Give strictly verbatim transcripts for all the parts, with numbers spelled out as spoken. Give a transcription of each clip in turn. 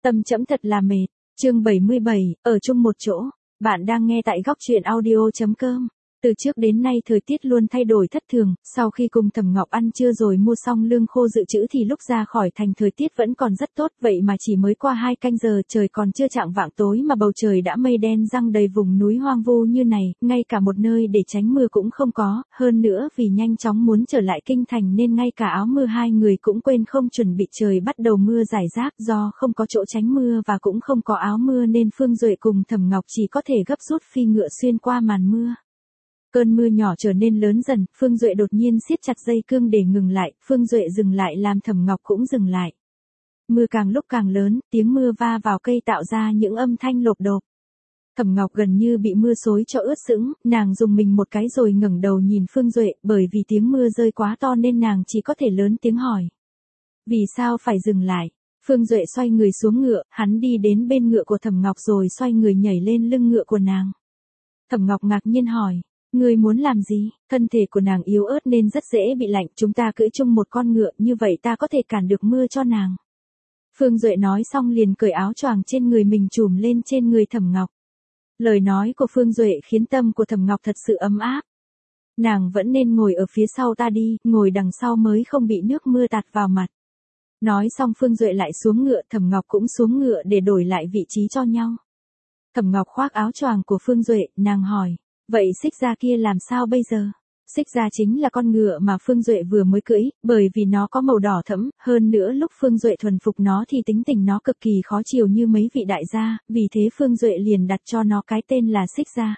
Tâm trẫm thật là mệt. Chương bảy mươi bảy, ở chung một chỗ. Bạn đang nghe tại góc truyện audio.com. Từ trước đến nay thời tiết luôn thay đổi thất thường, sau khi cùng Thẩm Ngọc ăn trưa rồi mua xong lương khô dự trữ thì lúc ra khỏi thành thời tiết vẫn còn rất tốt, vậy mà chỉ mới qua hai canh giờ trời còn chưa chạng vạng tối mà bầu trời đã mây đen giăng đầy vùng núi hoang vu như này, ngay cả một nơi để tránh mưa cũng không có, hơn nữa vì nhanh chóng muốn trở lại kinh thành nên ngay cả áo mưa hai người cũng quên không chuẩn bị, trời bắt đầu mưa rải rác, do không có chỗ tránh mưa và cũng không có áo mưa nên Phương Duệ cùng Thẩm Ngọc chỉ có thể gấp rút phi ngựa xuyên qua màn mưa. Cơn mưa nhỏ trở nên lớn dần, Phương Duệ đột nhiên siết chặt dây cương để ngừng lại, Phương Duệ dừng lại làm Thẩm Ngọc cũng dừng lại. Mưa càng lúc càng lớn, tiếng mưa va vào cây tạo ra những âm thanh lộp độp. Thẩm Ngọc gần như bị mưa xối cho ướt sũng, nàng dùng mình một cái rồi ngẩng đầu nhìn Phương Duệ, bởi vì tiếng mưa rơi quá to nên nàng chỉ có thể lớn tiếng hỏi. Vì sao phải dừng lại? Phương Duệ xoay người xuống ngựa, hắn đi đến bên ngựa của Thẩm Ngọc rồi xoay người nhảy lên lưng ngựa của nàng. Thẩm Ngọc ngạc nhiên hỏi. Ngươi muốn làm gì? Thân thể của nàng yếu ớt nên rất dễ bị lạnh, chúng ta cưỡi chung một con ngựa, như vậy ta có thể cản được mưa cho nàng. Phương Duệ nói xong liền cởi áo choàng trên người mình trùm lên trên người Thẩm Ngọc. Lời nói của Phương Duệ khiến tâm của Thẩm Ngọc thật sự ấm áp. Nàng vẫn nên ngồi ở phía sau ta đi, ngồi đằng sau mới không bị nước mưa tạt vào mặt. Nói xong Phương Duệ lại xuống ngựa, Thẩm Ngọc cũng xuống ngựa để đổi lại vị trí cho nhau. Thẩm Ngọc khoác áo choàng của Phương Duệ, nàng hỏi. Vậy Xích Gia kia làm sao bây giờ? Xích Gia chính là con ngựa mà Phương Duệ vừa mới cưỡi, bởi vì nó có màu đỏ thẫm, hơn nữa lúc Phương Duệ thuần phục nó thì tính tình nó cực kỳ khó chiều như mấy vị đại gia, vì thế Phương Duệ liền đặt cho nó cái tên là Xích Gia.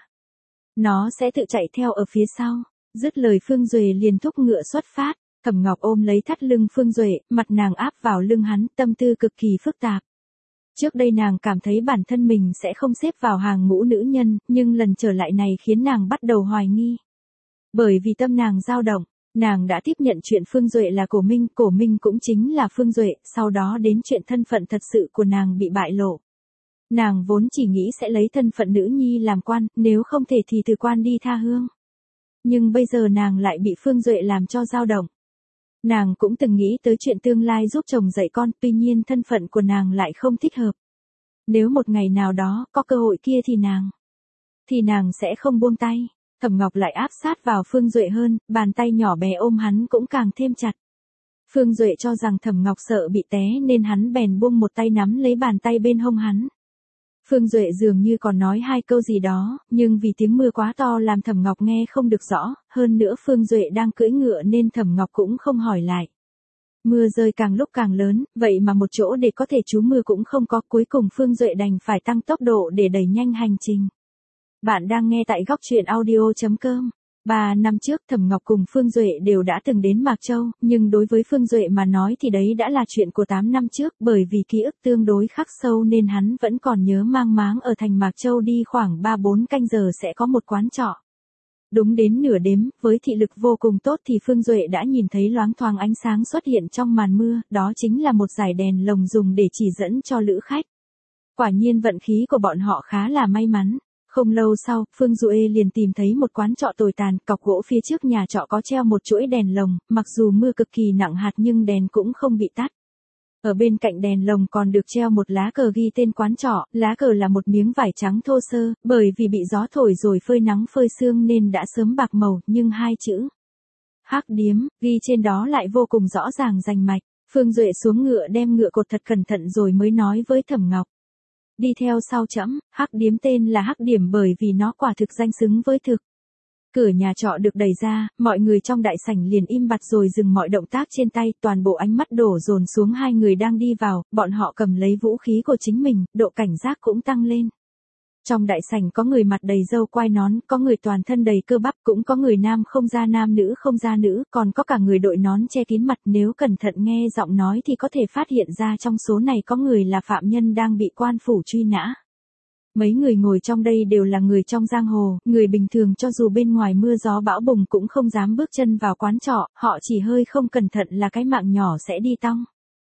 Nó sẽ tự chạy theo ở phía sau. Dứt lời Phương Duệ liền thúc ngựa xuất phát, Thẩm Ngọc ôm lấy thắt lưng Phương Duệ, mặt nàng áp vào lưng hắn, tâm tư cực kỳ phức tạp. Trước đây nàng cảm thấy bản thân mình sẽ không xếp vào hàng ngũ nữ nhân, nhưng lần trở lại này khiến nàng bắt đầu hoài nghi. Bởi vì tâm nàng dao động, nàng đã tiếp nhận chuyện Phương Duệ là Cổ Minh, Cổ Minh cũng chính là Phương Duệ, sau đó đến chuyện thân phận thật sự của nàng bị bại lộ. Nàng vốn chỉ nghĩ sẽ lấy thân phận nữ nhi làm quan, nếu không thể thì từ quan đi tha hương. Nhưng bây giờ nàng lại bị Phương Duệ làm cho dao động. Nàng cũng từng nghĩ tới chuyện tương lai giúp chồng dạy con, tuy nhiên thân phận của nàng lại không thích hợp. Nếu một ngày nào đó có cơ hội kia thì nàng, thì nàng sẽ không buông tay. Thẩm Ngọc lại áp sát vào Phương Duệ hơn, bàn tay nhỏ bé ôm hắn cũng càng thêm chặt. Phương Duệ cho rằng Thẩm Ngọc sợ bị té nên hắn bèn buông một tay nắm lấy bàn tay bên hông hắn. Phương Duệ dường như còn nói hai câu gì đó, nhưng vì tiếng mưa quá to làm Thẩm Ngọc nghe không được rõ, hơn nữa Phương Duệ đang cưỡi ngựa nên Thẩm Ngọc cũng không hỏi lại. Mưa rơi càng lúc càng lớn, vậy mà một chỗ để có thể trú mưa cũng không có, cuối cùng Phương Duệ đành phải tăng tốc độ để đẩy nhanh hành trình. Bạn đang nghe tại góc truyện audio.com. Ba năm trước Thẩm Ngọc cùng Phương Duệ đều đã từng đến Mạc Châu, nhưng đối với Phương Duệ mà nói thì đấy đã là chuyện của tám năm trước, bởi vì ký ức tương đối khắc sâu nên hắn vẫn còn nhớ mang máng ở thành Mạc Châu đi khoảng ba bốn canh giờ sẽ có một quán trọ. Đúng đến nửa đếm, với thị lực vô cùng tốt thì Phương Duệ đã nhìn thấy loáng thoáng ánh sáng xuất hiện trong màn mưa, đó chính là một dải đèn lồng dùng để chỉ dẫn cho lữ khách. Quả nhiên vận khí của bọn họ khá là may mắn. Không lâu sau, Phương Duệ liền tìm thấy một quán trọ tồi tàn, cọc gỗ phía trước nhà trọ có treo một chuỗi đèn lồng, mặc dù mưa cực kỳ nặng hạt nhưng đèn cũng không bị tắt. Ở bên cạnh đèn lồng còn được treo một lá cờ ghi tên quán trọ, lá cờ là một miếng vải trắng thô sơ, bởi vì bị gió thổi rồi phơi nắng phơi sương nên đã sớm bạc màu, nhưng hai chữ Hắc Điếm ghi trên đó lại vô cùng rõ ràng rành mạch. Phương Duệ xuống ngựa đem ngựa cột thật cẩn thận rồi mới nói với Thẩm Ngọc. Đi theo sau trẫm. Hắc Điếm tên là Hắc Điểm bởi vì nó quả thực danh xứng với thực. Cửa nhà trọ được đẩy ra, mọi người trong đại sảnh liền im bặt rồi dừng mọi động tác trên tay, toàn bộ ánh mắt đổ dồn xuống hai người đang đi vào, bọn họ cầm lấy vũ khí của chính mình, độ cảnh giác cũng tăng lên. Trong đại sảnh có người mặt đầy râu quai nón, có người toàn thân đầy cơ bắp, cũng có người nam không ra nam nữ không ra nữ, còn có cả người đội nón che kín mặt, nếu cẩn thận nghe giọng nói thì có thể phát hiện ra trong số này có người là phạm nhân đang bị quan phủ truy nã. Mấy người ngồi trong đây đều là người trong giang hồ, người bình thường cho dù bên ngoài mưa gió bão bùng cũng không dám bước chân vào quán trọ, họ chỉ hơi không cẩn thận là cái mạng nhỏ sẽ đi tong.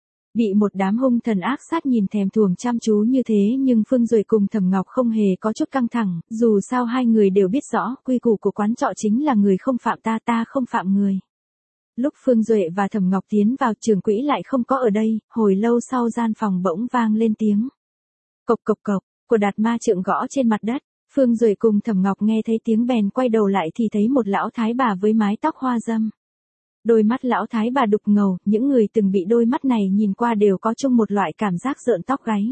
Bị một đám hung thần ác sát nhìn thèm thuồng chăm chú như thế nhưng Phương Duệ cùng Thẩm Ngọc không hề có chút căng thẳng, dù sao hai người đều biết rõ quy củ của quán trọ chính là người không phạm ta ta không phạm người. Lúc Phương Duệ và Thẩm Ngọc tiến vào, trưởng quỹ lại không có ở đây, hồi lâu sau gian phòng bỗng vang lên tiếng cộc cộc cộc của Đạt Ma Trượng gõ trên mặt đất. Phương Duệ cùng Thẩm Ngọc nghe thấy tiếng bèn quay đầu lại thì thấy một lão thái bà với mái tóc hoa dâm. Đôi mắt lão thái bà đục ngầu, những người từng bị đôi mắt này nhìn qua đều có chung một loại cảm giác rợn tóc gáy.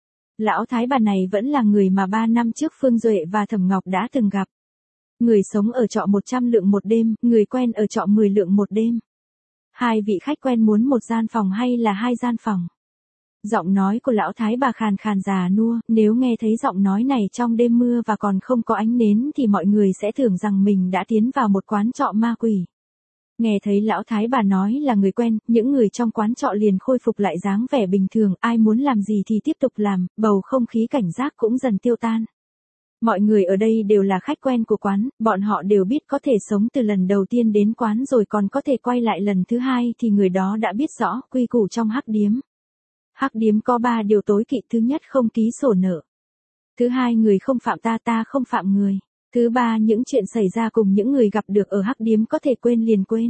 Lão thái bà này vẫn là người mà ba năm trước Phương Duệ và Thẩm Ngọc đã từng gặp. Người sống ở trọ một trăm lượng một đêm, người quen ở trọ mười lượng một đêm. Hai vị khách quen muốn một gian phòng hay là hai gian phòng? Giọng nói của lão thái bà khàn khàn già nua, nếu nghe thấy giọng nói này trong đêm mưa và còn không có ánh nến thì mọi người sẽ tưởng rằng mình đã tiến vào một quán trọ ma quỷ. Nghe thấy lão thái bà nói là người quen, những người trong quán trọ liền khôi phục lại dáng vẻ bình thường, ai muốn làm gì thì tiếp tục làm, bầu không khí cảnh giác cũng dần tiêu tan. Mọi người ở đây đều là khách quen của quán, bọn họ đều biết có thể sống từ lần đầu tiên đến quán rồi còn có thể quay lại lần thứ hai thì người đó đã biết rõ quy củ trong hắc điếm. Hắc điếm có ba điều tối kỵ: thứ nhất không ký sổ nợ. Thứ hai người không phạm ta, ta không phạm người. Thứ ba những chuyện xảy ra cùng những người gặp được ở hắc điếm có thể quên liền quên.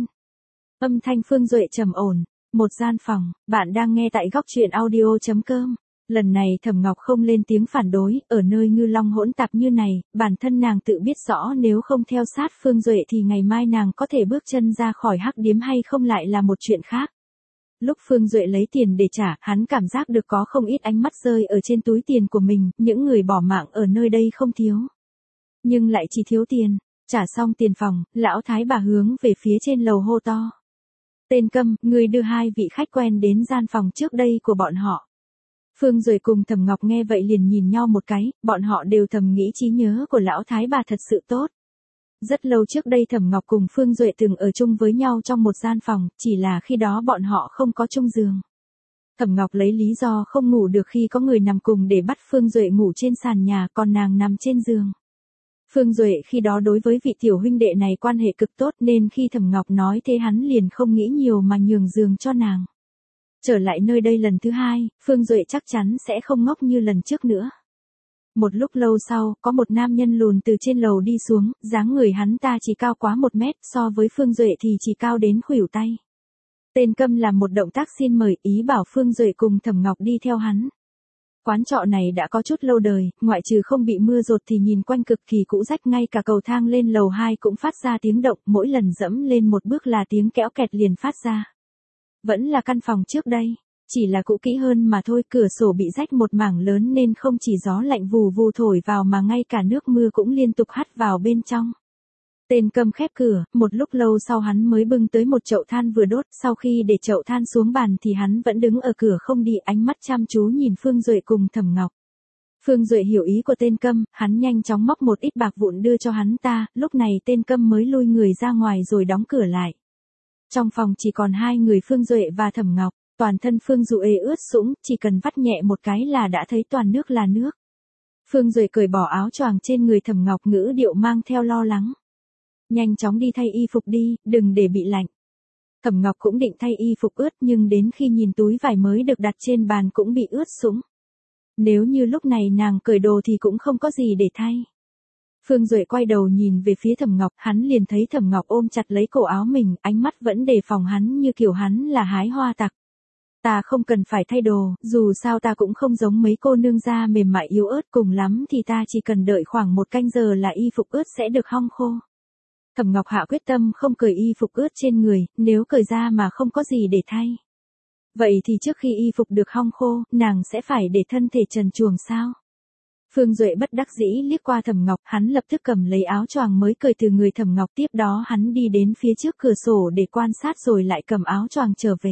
Âm thanh Phương Duệ trầm ổn. Một gian phòng, bạn đang nghe tại góc truyện audio chấm com. Lần này Thẩm Ngọc không lên tiếng phản đối, ở nơi ngư long hỗn tạp như này, bản thân nàng tự biết rõ nếu không theo sát Phương Duệ thì ngày mai nàng có thể bước chân ra khỏi hắc điếm hay không lại là một chuyện khác. Lúc Phương Duệ lấy tiền để trả, hắn cảm giác được có không ít ánh mắt rơi ở trên túi tiền của mình, những người bỏ mạng ở nơi đây không thiếu. Nhưng lại chỉ thiếu tiền. Trả xong tiền phòng, lão thái bà hướng về phía trên lầu hô to. Tên Câm, ngươi đưa hai vị khách quen đến gian phòng trước đây của bọn họ. Phương Duệ cùng Thẩm Ngọc nghe vậy liền nhìn nhau một cái, bọn họ đều thầm nghĩ trí nhớ của lão thái bà thật sự tốt. Rất lâu trước đây Thẩm Ngọc cùng Phương Duệ từng ở chung với nhau trong một gian phòng, chỉ là khi đó bọn họ không có chung giường. Thẩm Ngọc lấy lý do không ngủ được khi có người nằm cùng để bắt Phương Duệ ngủ trên sàn nhà, còn nàng nằm trên giường. Phương Duệ khi đó đối với vị tiểu huynh đệ này quan hệ cực tốt nên khi Thẩm Ngọc nói thế hắn liền không nghĩ nhiều mà nhường giường cho nàng. Trở lại nơi đây lần thứ hai, Phương Duệ chắc chắn sẽ không ngốc như lần trước nữa. Một lúc lâu sau, có một nam nhân lùn từ trên lầu đi xuống, dáng người hắn ta chỉ cao quá một mét, so với Phương Duệ thì chỉ cao đến khuỷu tay. Tên Câm làm một động tác xin mời, ý bảo Phương Duệ cùng Thẩm Ngọc đi theo hắn. Quán trọ này đã có chút lâu đời, ngoại trừ không bị mưa dột thì nhìn quanh cực kỳ cũ rách, ngay cả cầu thang lên lầu hai cũng phát ra tiếng động, mỗi lần dẫm lên một bước là tiếng kéo kẹt liền phát ra. Vẫn là căn phòng trước đây, chỉ là cũ kỹ hơn mà thôi, cửa sổ bị rách một mảng lớn nên không chỉ gió lạnh vù vù thổi vào mà ngay cả nước mưa cũng liên tục hắt vào bên trong. Tên Câm khép cửa, một lúc lâu sau hắn mới bưng tới một chậu than vừa đốt, sau khi để chậu than xuống bàn thì hắn vẫn đứng ở cửa không đi, ánh mắt chăm chú nhìn Phương Duệ cùng Thẩm Ngọc. Phương Duệ hiểu ý của tên Câm, hắn nhanh chóng móc một ít bạc vụn đưa cho hắn ta, lúc này tên Câm mới lui người ra ngoài rồi đóng cửa lại. Trong phòng chỉ còn hai người Phương Duệ và Thẩm Ngọc, toàn thân Phương Duệ ướt sũng, chỉ cần vắt nhẹ một cái là đã thấy toàn nước là nước. Phương Duệ cởi bỏ áo choàng trên người Thẩm Ngọc, ngữ điệu mang theo lo lắng. Nhanh chóng đi thay y phục đi, đừng để bị lạnh. Thẩm Ngọc cũng định thay y phục ướt nhưng đến khi nhìn túi vải mới được đặt trên bàn cũng bị ướt sũng. Nếu như lúc này nàng cởi đồ thì cũng không có gì để thay. Phương Duệ quay đầu nhìn về phía Thẩm Ngọc, hắn liền thấy Thẩm Ngọc ôm chặt lấy cổ áo mình, ánh mắt vẫn đề phòng hắn như kiểu hắn là hái hoa tặc. Ta không cần phải thay đồ, dù sao ta cũng không giống mấy cô nương da mềm mại yếu ớt, cùng lắm thì ta chỉ cần đợi khoảng một canh giờ là y phục ướt sẽ được hong khô. Thẩm Ngọc hạ quyết tâm không cởi y phục ướt trên người, nếu cởi ra mà không có gì để thay. Vậy thì trước khi y phục được hong khô, nàng sẽ phải để thân thể trần truồng sao? Phương Duệ bất đắc dĩ liếc qua Thẩm Ngọc, hắn lập tức cầm lấy áo choàng mới cởi từ người Thẩm Ngọc, tiếp đó hắn đi đến phía trước cửa sổ để quan sát rồi lại cầm áo choàng trở về.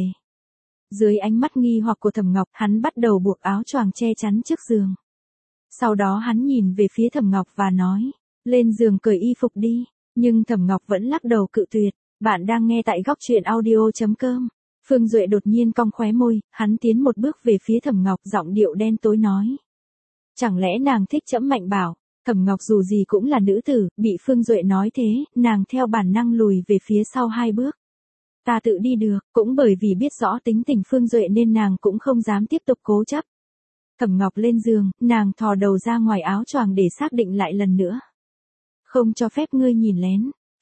Dưới ánh mắt nghi hoặc của Thẩm Ngọc, hắn bắt đầu buộc áo choàng che chắn trước giường. Sau đó hắn nhìn về phía Thẩm Ngọc và nói, lên giường cởi y phục đi, nhưng Thẩm Ngọc vẫn lắc đầu cự tuyệt. Bạn đang nghe tại góc truyện audio chấm com. Phương Duệ đột nhiên cong khóe môi, hắn tiến một bước về phía Thẩm Ngọc, giọng điệu đen tối nói. Chẳng lẽ nàng thích trẫm mạnh bảo? Thẩm Ngọc dù gì cũng là nữ tử, bị Phương Duệ nói thế, nàng theo bản năng lùi về phía sau hai bước. Ta tự đi được, cũng bởi vì biết rõ tính tình Phương Duệ nên nàng cũng không dám tiếp tục cố chấp. Thẩm Ngọc lên giường, nàng thò đầu ra ngoài áo choàng để xác định lại lần nữa. Không cho phép ngươi nhìn lén.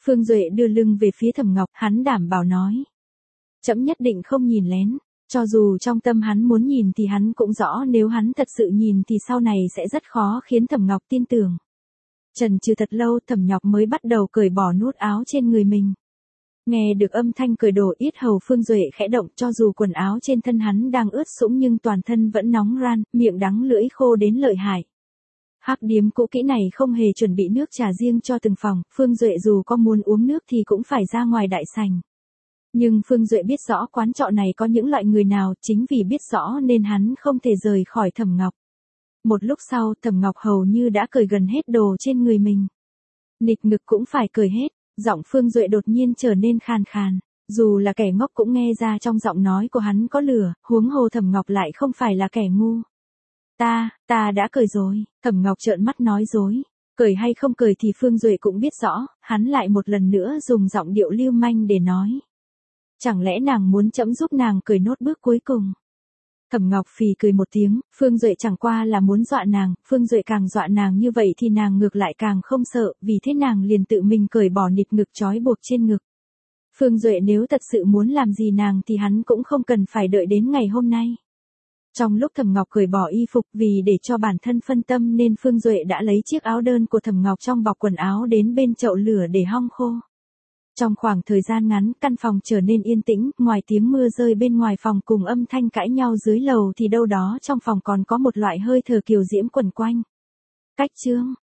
Phương Duệ đưa lưng về phía Thẩm Ngọc, hắn đảm bảo nói. Trẫm nhất định không nhìn lén, cho dù trong tâm hắn muốn nhìn thì hắn cũng rõ nếu hắn thật sự nhìn thì sau này sẽ rất khó khiến Thẩm Ngọc tin tưởng. Chần chừ thật lâu Thẩm Ngọc mới bắt đầu cởi bỏ nút áo trên người mình. Nghe được âm thanh cởi đồ yết hầu Phương Duệ khẽ động, cho dù quần áo trên thân hắn đang ướt sũng nhưng toàn thân vẫn nóng ran, miệng đắng lưỡi khô đến lợi hại. Hắc điếm cũ kỹ này không hề chuẩn bị nước trà riêng cho từng phòng, Phương Duệ dù có muốn uống nước thì cũng phải ra ngoài đại sảnh. Nhưng Phương Duệ biết rõ quán trọ này có những loại người nào, chính vì biết rõ nên hắn không thể rời khỏi Thẩm Ngọc. Một lúc sau Thẩm Ngọc hầu như đã cởi gần hết đồ trên người mình. Nịt ngực cũng phải cởi hết, giọng Phương Duệ đột nhiên trở nên khàn khàn. Dù là kẻ ngốc cũng nghe ra trong giọng nói của hắn có lửa, huống hồ Thẩm Ngọc lại không phải là kẻ ngu. Ta, ta đã cởi rồi, Thẩm Ngọc trợn mắt nói dối. Cởi hay không cởi thì Phương Duệ cũng biết rõ, hắn lại một lần nữa dùng giọng điệu lưu manh để nói. Chẳng lẽ nàng muốn trẫm giúp nàng cởi nốt bước cuối cùng? Thẩm Ngọc phì cười một tiếng, Phương Duệ chẳng qua là muốn dọa nàng, Phương Duệ càng dọa nàng như vậy thì nàng ngược lại càng không sợ, vì thế nàng liền tự mình cởi bỏ nịt ngực trói buộc trên ngực. Phương Duệ nếu thật sự muốn làm gì nàng thì hắn cũng không cần phải đợi đến ngày hôm nay. Trong lúc Thẩm Ngọc cởi bỏ y phục vì để cho bản thân phân tâm nên Phương Duệ đã lấy chiếc áo đơn của Thẩm Ngọc trong bọc quần áo đến bên chậu lửa để hong khô. Trong khoảng thời gian ngắn, căn phòng trở nên yên tĩnh, ngoài tiếng mưa rơi bên ngoài phòng cùng âm thanh cãi nhau dưới lầu thì đâu đó trong phòng còn có một loại hơi thở kiều diễm quẩn quanh. Cách chương